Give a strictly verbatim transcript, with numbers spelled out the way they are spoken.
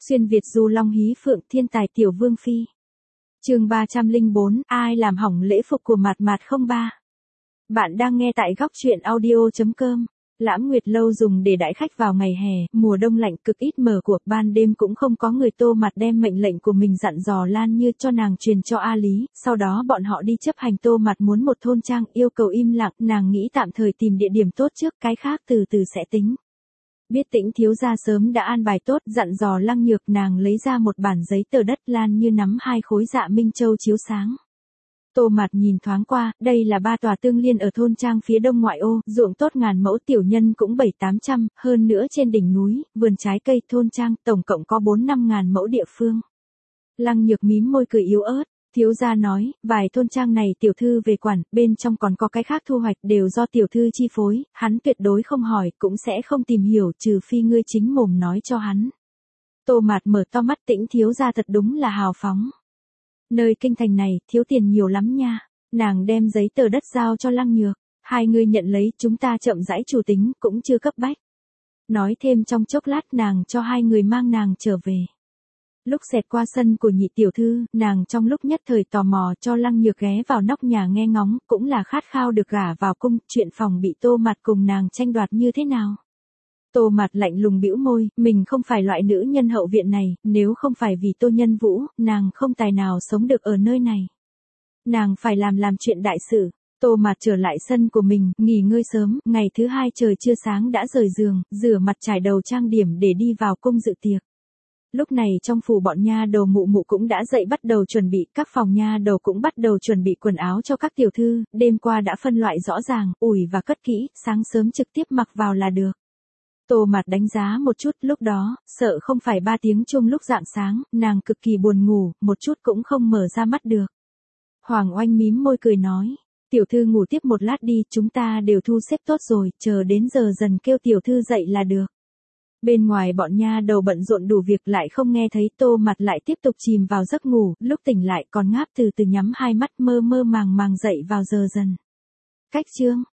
Xuyên Việt du long hí phượng thiên tài tiểu vương phi. Chương ba trăm lẻ bốn, ai làm hỏng lễ phục của Mạt Mạt không ba. Bạn đang nghe tại góc truyện audio chấm com. Lãm Nguyệt lâu dùng để đãi khách vào ngày hè, mùa đông lạnh cực ít mở cuộc, ban đêm cũng không có người. Tô Mạt đem mệnh lệnh của mình dặn dò Lan Như cho nàng truyền cho A Lý, sau đó bọn họ đi chấp hành. Tô Mạt muốn một thôn trang, yêu cầu im lặng, nàng nghĩ tạm thời tìm địa điểm tốt trước, cái khác từ từ sẽ tính. Biết Tĩnh thiếu gia sớm đã an bài tốt, dặn dò Lăng Nhược, nàng lấy ra một bản giấy tờ đất. Lan Như nắm hai khối dạ minh châu chiếu sáng. Tô Mạt nhìn thoáng qua, đây là ba tòa tương liên ở thôn trang phía đông ngoại ô, ruộng tốt ngàn mẫu, tiểu nhân cũng bảy tám trăm, hơn nữa trên đỉnh núi, vườn trái cây, thôn trang, tổng cộng có bốn năm ngàn mẫu địa phương. Lăng Nhược mím môi cười yếu ớt, thiếu gia nói, vài thôn trang này tiểu thư về quản, bên trong còn có cái khác thu hoạch đều do tiểu thư chi phối, hắn tuyệt đối không hỏi, cũng sẽ không tìm hiểu, trừ phi ngươi chính mồm nói cho hắn. Tô Mạt mở to mắt, Tĩnh thiếu gia thật đúng là hào phóng. Nơi kinh thành này, thiếu tiền nhiều lắm nha. Nàng đem giấy tờ đất giao cho Lăng Nhược. Hai người nhận lấy, chúng ta chậm rãi chủ tính, cũng chưa cấp bách. Nói thêm trong chốc lát, nàng cho hai người mang nàng trở về. Lúc xẹt qua sân của nhị tiểu thư, nàng trong lúc nhất thời tò mò cho Lăng Nhược ghé vào nóc nhà nghe ngóng, cũng là khát khao được gả vào cung. Chuyện phòng bị Tô Mạt cùng nàng tranh đoạt như thế nào? Tô Mạt lạnh lùng bĩu môi, mình không phải loại nữ nhân hậu viện này, nếu không phải vì Tô Nhân Vũ, nàng không tài nào sống được ở nơi này. Nàng phải làm làm chuyện đại sự. Tô Mạt trở lại sân của mình, nghỉ ngơi sớm, ngày thứ hai trời chưa sáng đã rời giường, rửa mặt trải đầu trang điểm để đi vào cung dự tiệc. Lúc này trong phủ bọn nha đầu mụ mụ cũng đã dậy bắt đầu chuẩn bị, các phòng nha đầu cũng bắt đầu chuẩn bị quần áo cho các tiểu thư, đêm qua đã phân loại rõ ràng, ủi và cất kỹ, sáng sớm trực tiếp mặc vào là được. Tô Mạt đánh giá một chút, lúc đó, sợ không phải ba tiếng chung lúc rạng sáng, nàng cực kỳ buồn ngủ, một chút cũng không mở ra mắt được. Hoàng Oanh mím môi cười nói, tiểu thư ngủ tiếp một lát đi, chúng ta đều thu xếp tốt rồi, chờ đến giờ dần kêu tiểu thư dậy là được. Bên ngoài bọn nha đầu bận rộn đủ việc lại không nghe thấy. Tô Mạt lại tiếp tục chìm vào giấc ngủ, lúc tỉnh lại còn ngáp từ từ nhắm hai mắt, mơ mơ màng màng dậy vào giờ dần. Cách chương